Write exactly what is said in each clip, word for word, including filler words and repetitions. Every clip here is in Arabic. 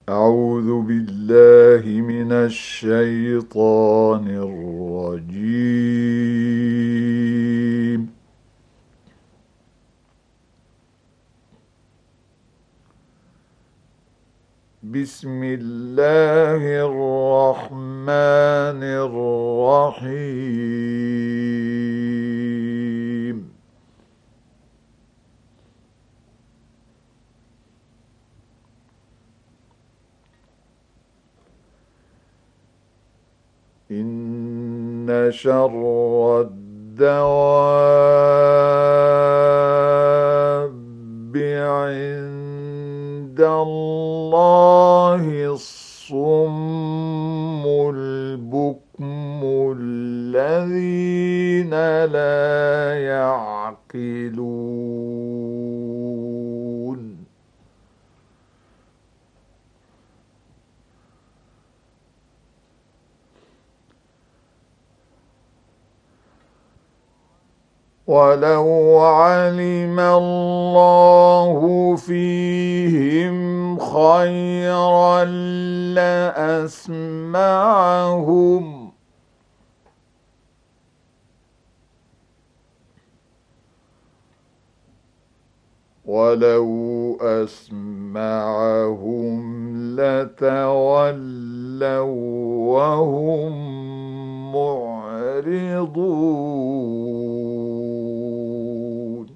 أعوذ بالله من الشيطان الرجيم. بسم الله الرحمن الرحيم. إن شر الدواب عند الله الصم البكم الذين لا يعقلون. ولو علم الله فيهم خيرا لأسمعهم ولو أسمعهم لتولوا وهم معرضون.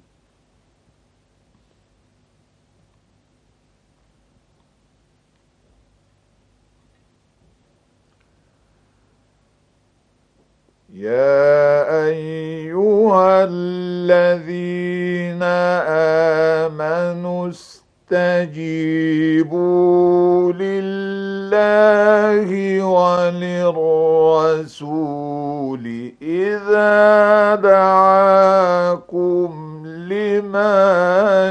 يا أيها الذين آمنوا استجيبوا لله وللرسول إذا دعاكم لما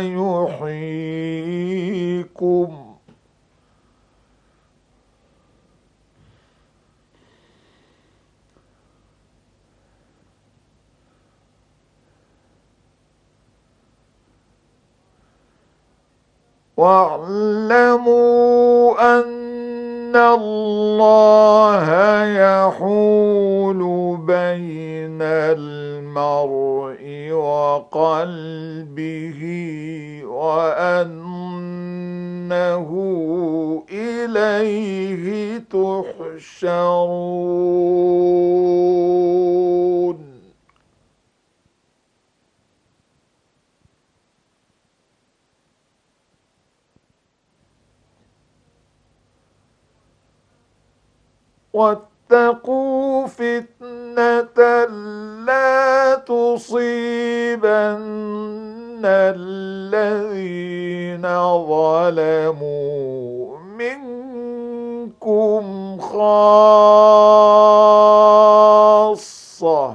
يحييكم. واعلموا أن الله يحول بين المرء وقلبه وأنه إليه تحشرون. واتقوا فتنة لا تصيبن الذين ظلموا منكم خاصة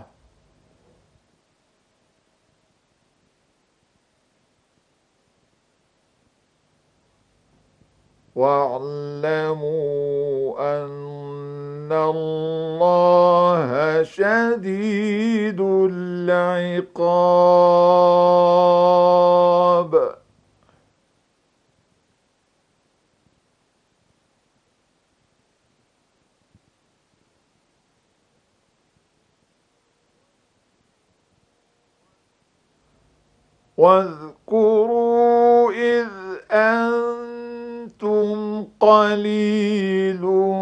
واعلموا أن الله شديد العقاب. واذكروا إذ أنتم قليل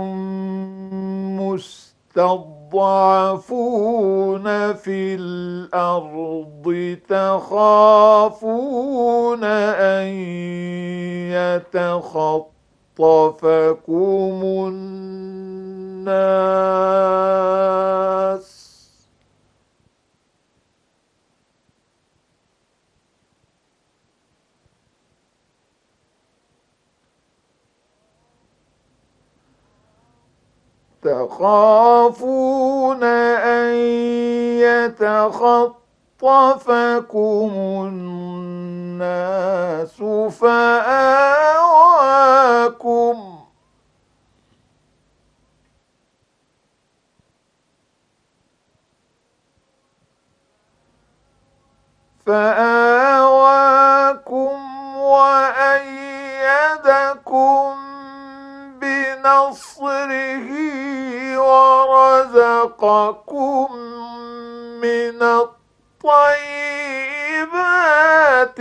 مستضعفون في الأرض تخافون أن يتخطفكم الناس تخافون أن يتخطفكم الناس فآواكم فآواكم وأيدكم بنصره ورزقكم من الطيبات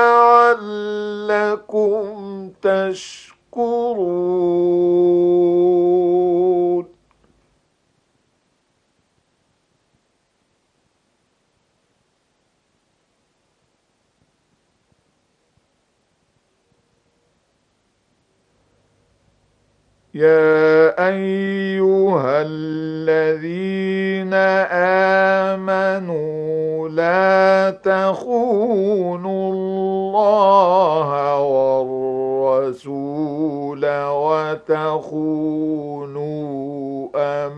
لعلكم تشكرون. يا أيها الذين آمنوا لا تخونوا الله والرسول وتخونوا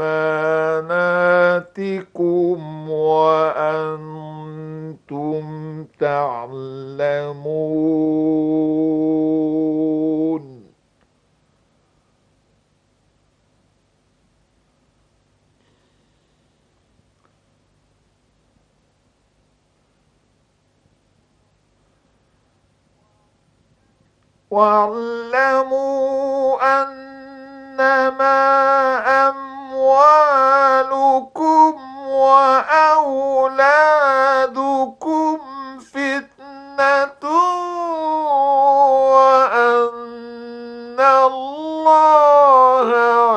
أماناتكم وأنتم تعلمون. واعلموا أنما أموالكم وأولادكم فتنة وأن الله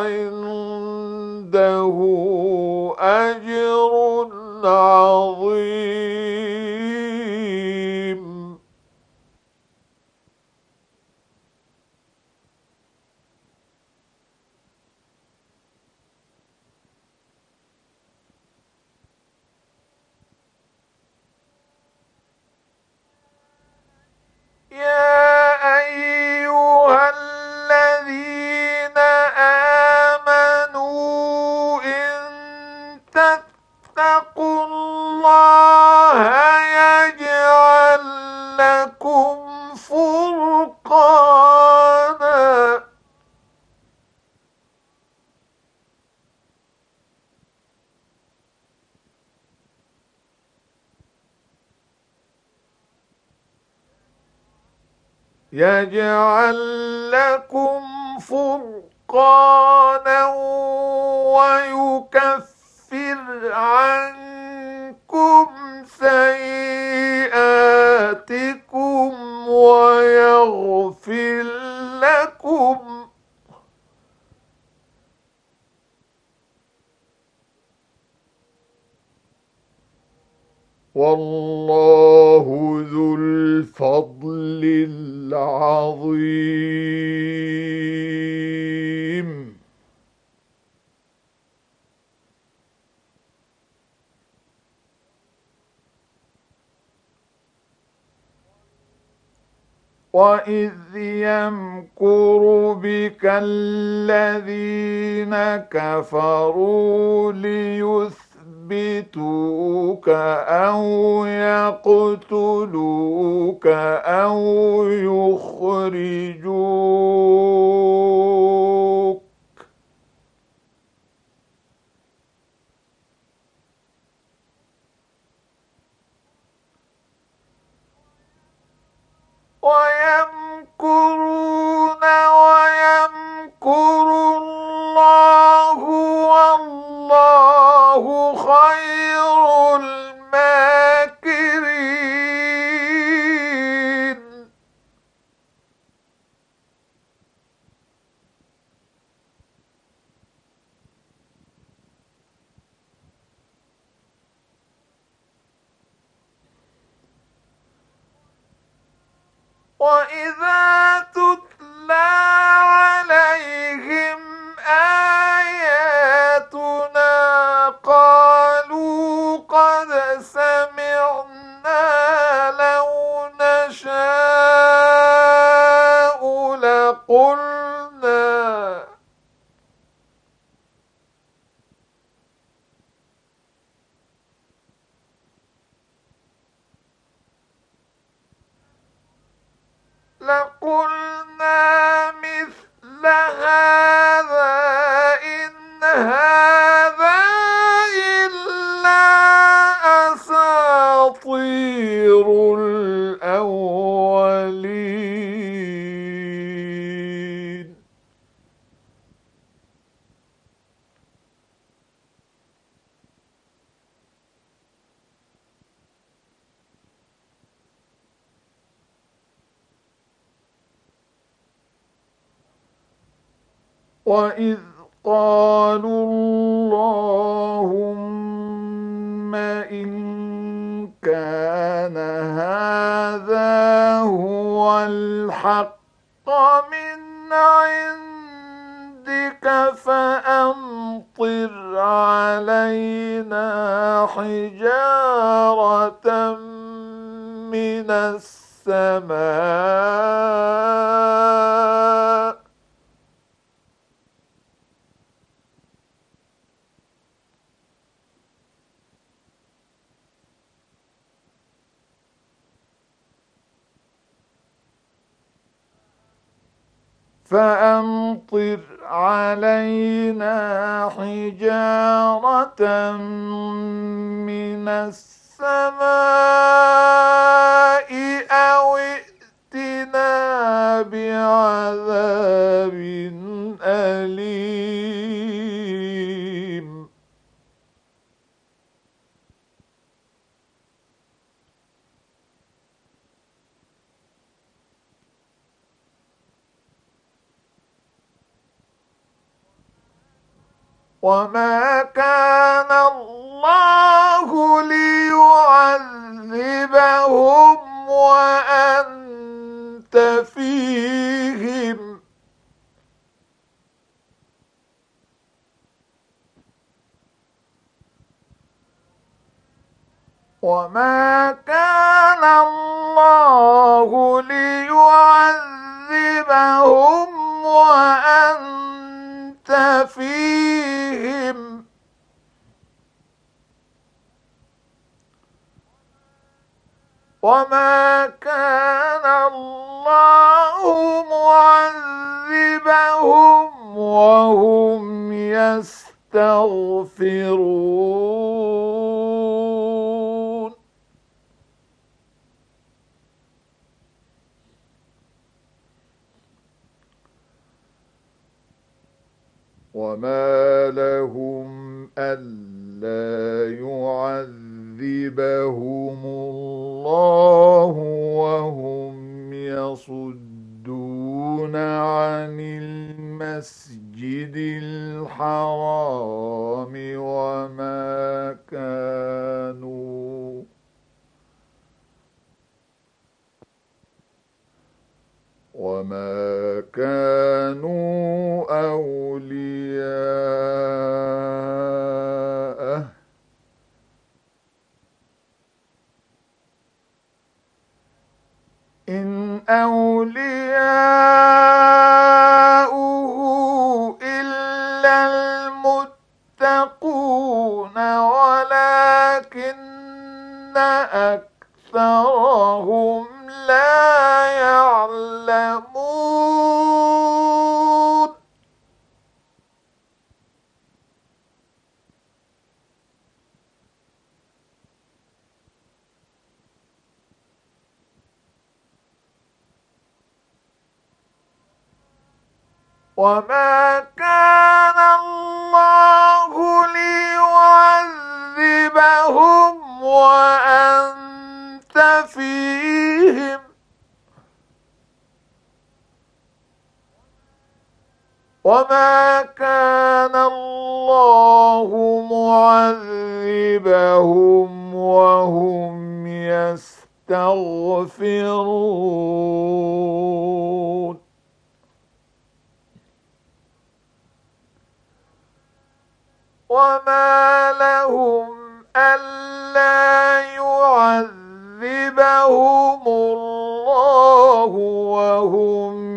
عنده أجر عظيم. يا أيها الذين آمنوا إن تتقوا الله يجعل لكم فرقانا. يجعل لكم فرقانا ويكفر عنكم سيئاتكم ويغفر لكم. والله ذو الفضل العظيم. وإذ يمكر بك الذين كفروا ليثبتوك أو يقتلوك أو يخرجوك. ويمكرون ويمكر الله والله خير الماكرين. وإذا تتلى عليهم آياتنا قالوا قد سمعنا لو نشاء لقلنا. لقلنا مثل هذا إن هذا إلا أساطير الأولين. وإذ قالوا اللهم إن كان هذا هو الحق من عندك فأمطر علينا حجارة من السماء فأمطر علينا حجارة من السماء أو ائتنا بعذاب أليم وما كان الله ليعذبهم وأنت فيهم وما كان الله ليعذبهم وأنت فيهم وما كان الله معذبهم وهم يستغفرون وما لهم ألا يعذبهم الله وهم يصدون عن المسجد الحرام وما كانوا وما كانوا أولياءه إن أولياؤه إلا المتقون ولكن أكثرهم لا يعلمون وما كان الله ليعذبهم وأنت فيهم وما كان الله معذبهم وهم يستغفرون وما لهم ألا يعذبهم الله وهم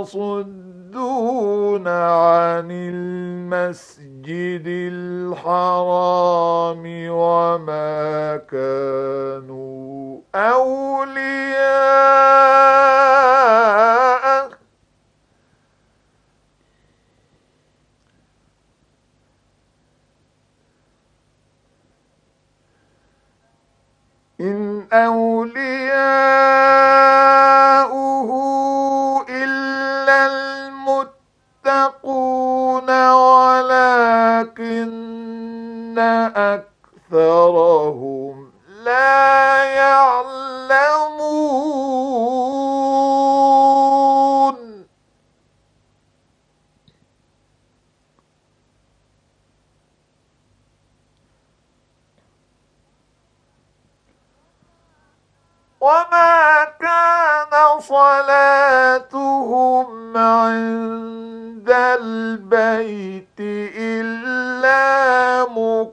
يصدون عن المسجد الحرام وما كانوا أولياءه إن أولياؤه إلا المتقون ولكن أكثرهم لا يعلمون وما كان صلاتهم عند البيت إلا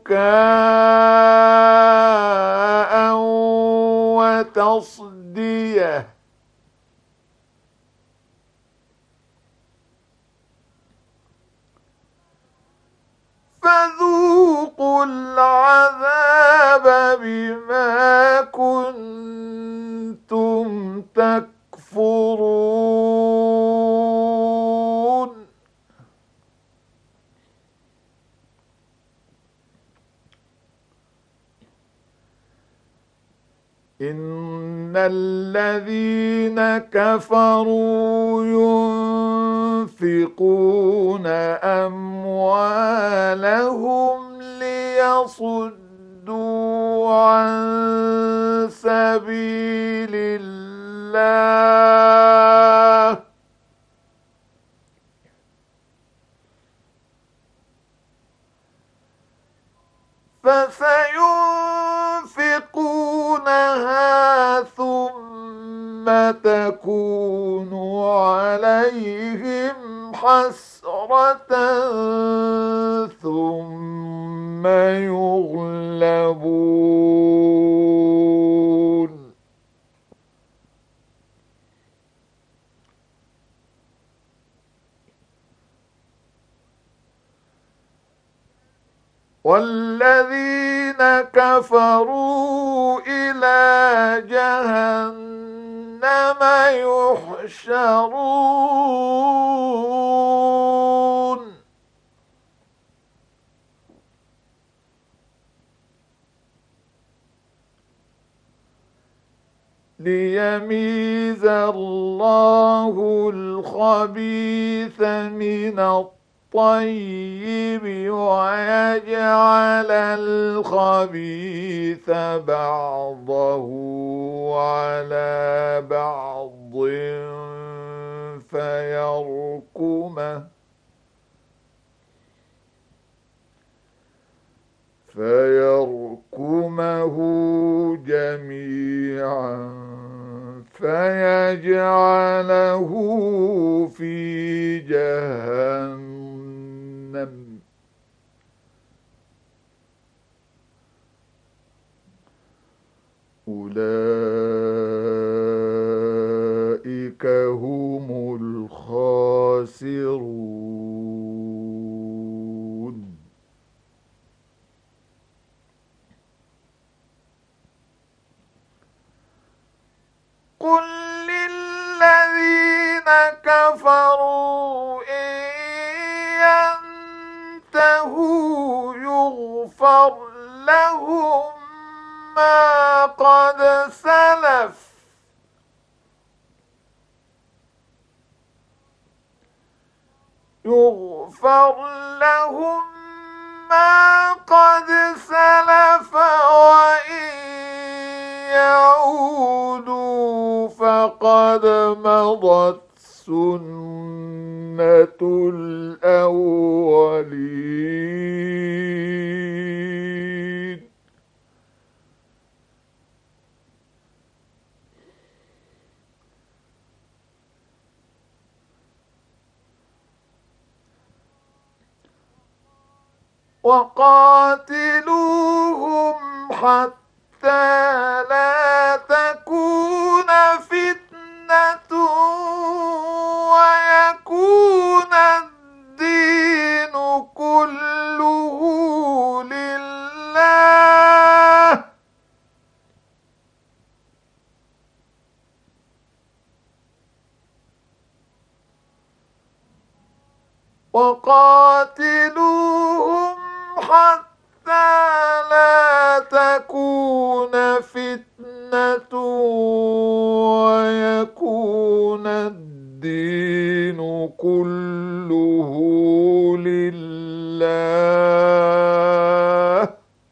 مكاء وتصديه فذوقوا العذاب بما كنتم تكفرون إن الذين كفروا ينفقون أموالهم ليصدوا عن سبيل الله فسينفقونها ثم تكون عليهم حسرة ثم يغلبون والذين كفروا إلى جهنم يحشرون ليميز الله الخبيث من الطيب الطيب ويجعل الخبيث بعضه على بعض فيركمه فيركمه جميعا فيجعله في جهنم أولئك هم الخاسرون قل للذين كفروا إن ينتهوا يغفر لهم ما قد سلف يغفر لهم ما قد سلف وإن يعودوا فقد مضت سنة الأولين وقاتلوهم حتى لا تكون فتنة ويكون الدين كله لله وقاتلوهم حتى لا تكون فتنة ويكون الدين كله لله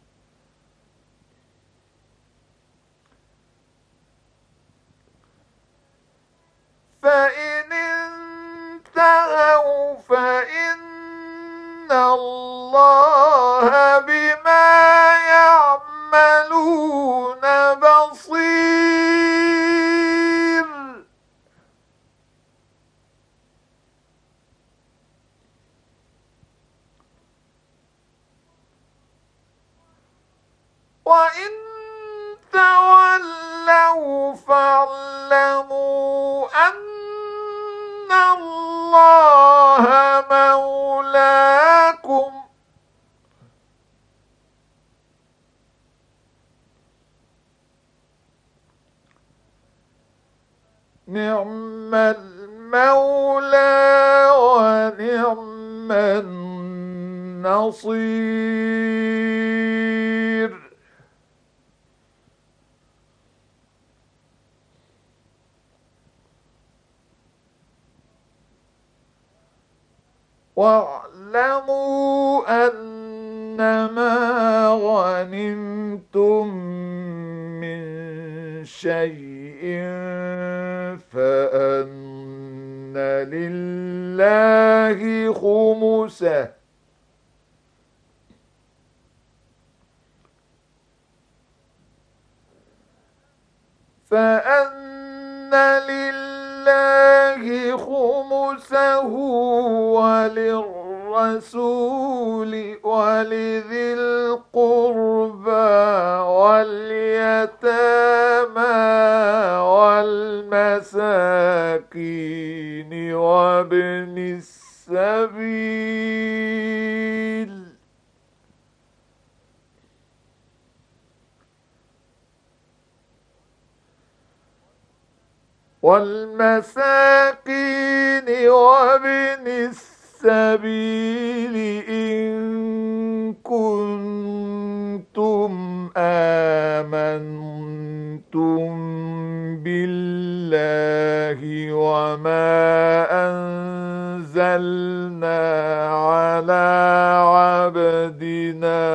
فإن انتهوا فإن الله بما يعملون بصير فإن تولوا فاعلموا أن الله مولاكم نعم المولى ونعم النصير. واعلموا أنما غنمتم من شيء فأن لله خمسه فأن لله خمسه وللرسول ولذي القربى واليتامى والمساكين وابن السبيل والمساكين وابن السبيل إن كنتم آمنتم بالله وما أنزلنا على عبدنا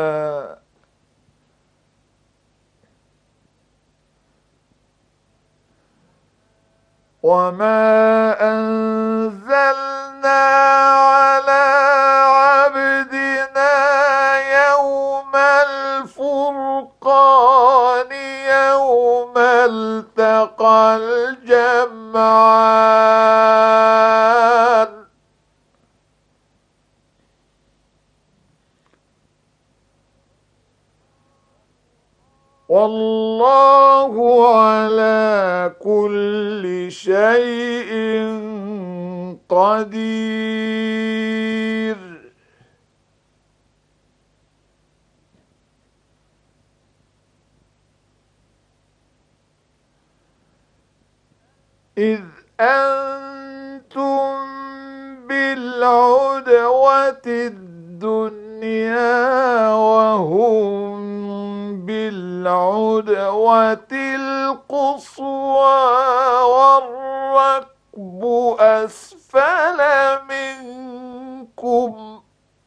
وما أنزلنا على عبدنا يوم الفرقان يوم التقى الجمعان والله على كل شيء قدير. إذ أنتم بالعدوة الدنيا وهم بالعدوة القصوى والركب أسفل منكم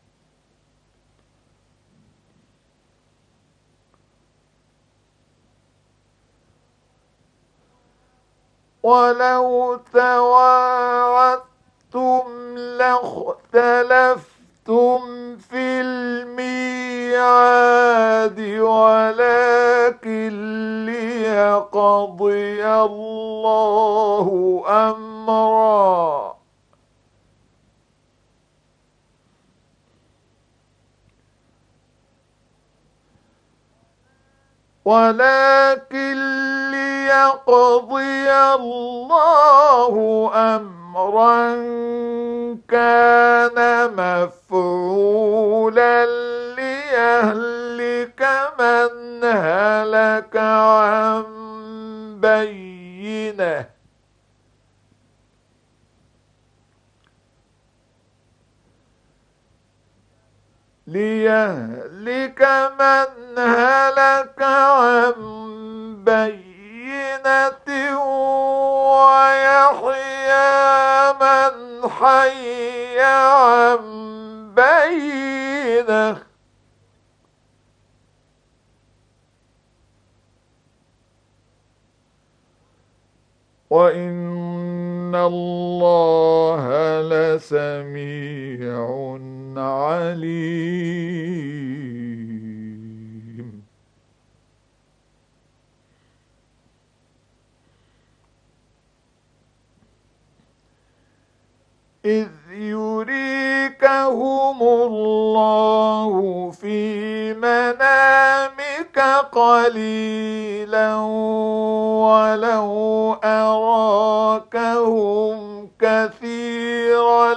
ولو تواعدتم لاختلفتم في الميعاد ولكن ليقضي الله أمرا ولكن ليقضي الله أمرا كان مفعولا ليهلك من هلك عن بينه ليهلك من هلك عن بينة ويحيى من حي عن بينة وإن الله لسميع عليم. إذ يريكهم الله في منامك بك قليلا ولو أراكهم كثيرا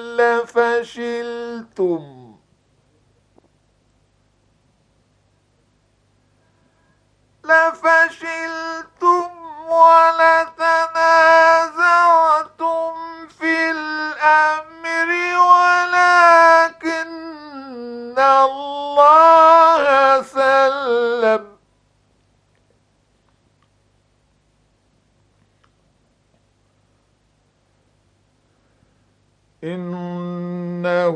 لفشلتم لفشلتم ولتنازعتم في الأمر ولكن الله سلم إنه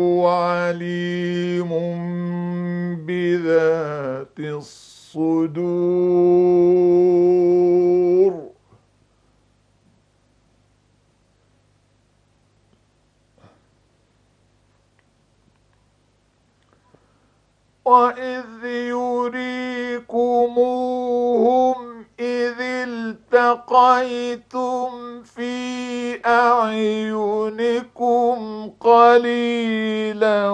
عليم بذات الصدور وإذ يريكموهم إذ التقيتم في أعينكم قليلا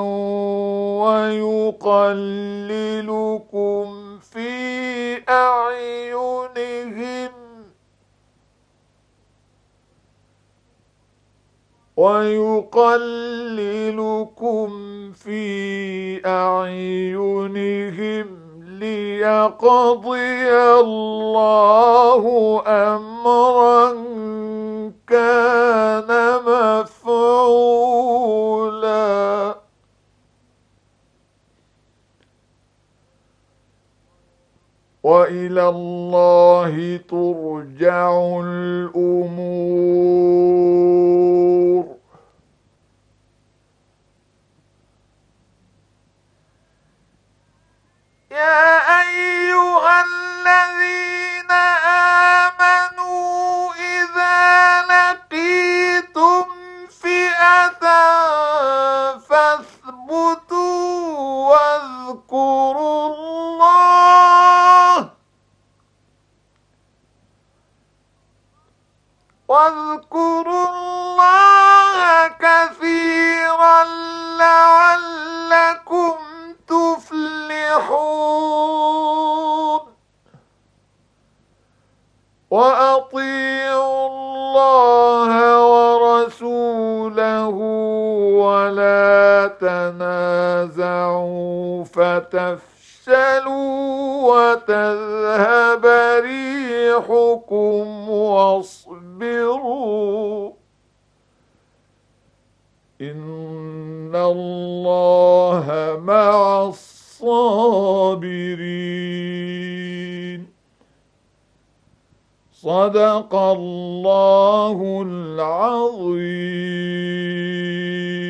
ويقللكم في أعينهم ويقللكم في أعينهم ليقضي الله أمرا كان مفعولا وإلى الله ترجع الأمور يا أيها الذين آمنوا إذا لقيتم فئة فاثبتوا واذكروا الله واذكروا الله كثيرا لعلكم تفلحون وأطيعوا الله ورسوله ولا تنازعوا فتفشلوا وتذهب ريحكم واصبروا إن الله مع الصابرين صدق الله العظيم.